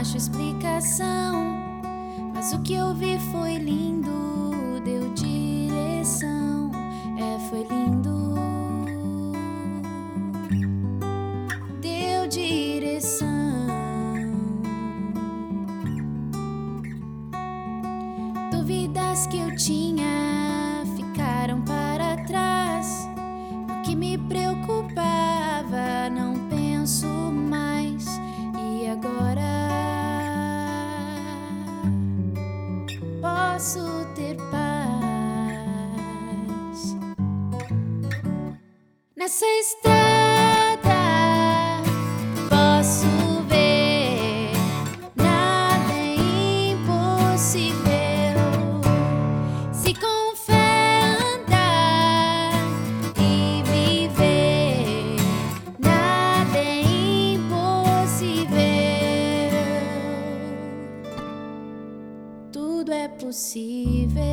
acho explicação, mas o que eu vi foi lindo, deu direção, foi lindo, deu direção. Dúvidas que eu tinha ficaram para trás, o que me preocupava não penso mais, e agora posso ter paz. Nessa estrada posso ver, nada é impossível. Se com fé andar e viver, nada é impossível. Tudo é possível.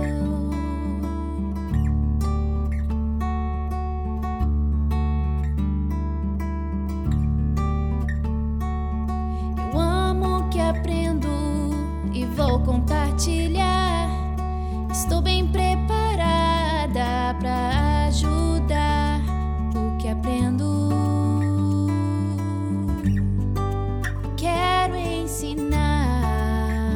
Aprendo e vou compartilhar. Estou bem preparada para ajudar o que aprendo. Quero ensinar.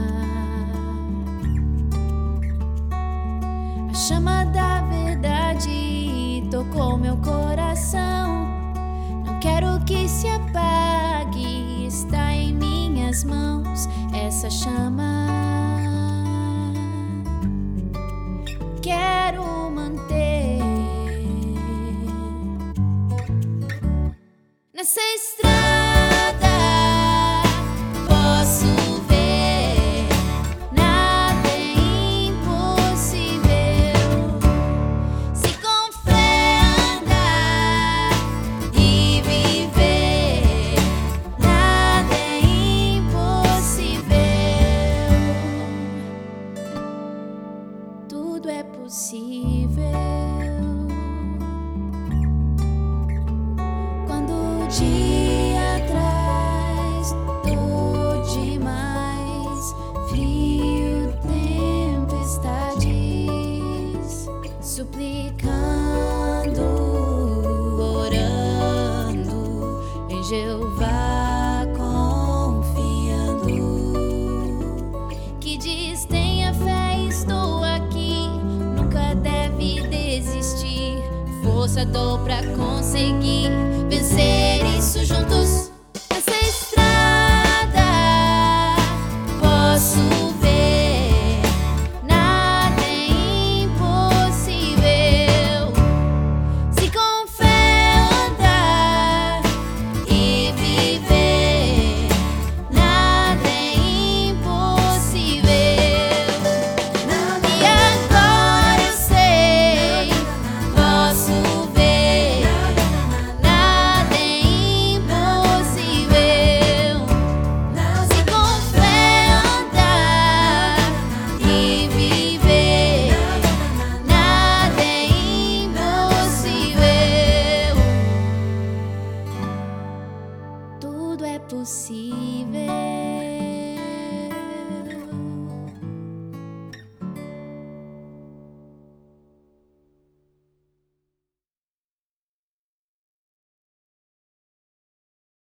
A chama da verdade tocou meu coração. Não quero que se apague, está em minhas mãos essa chama. Quero manter nessa estrada. Posso ver, nada é impossível. Se com fé andar e viver, nada é impossível. Tudo é possível. Quando o dia traz dor demais, frio, tempestades, suplicando, orando em Jeová, confiando, que diz: tenha fé, estou aqui, nunca deve desistir. Força dou pra conseguir vencer isso junto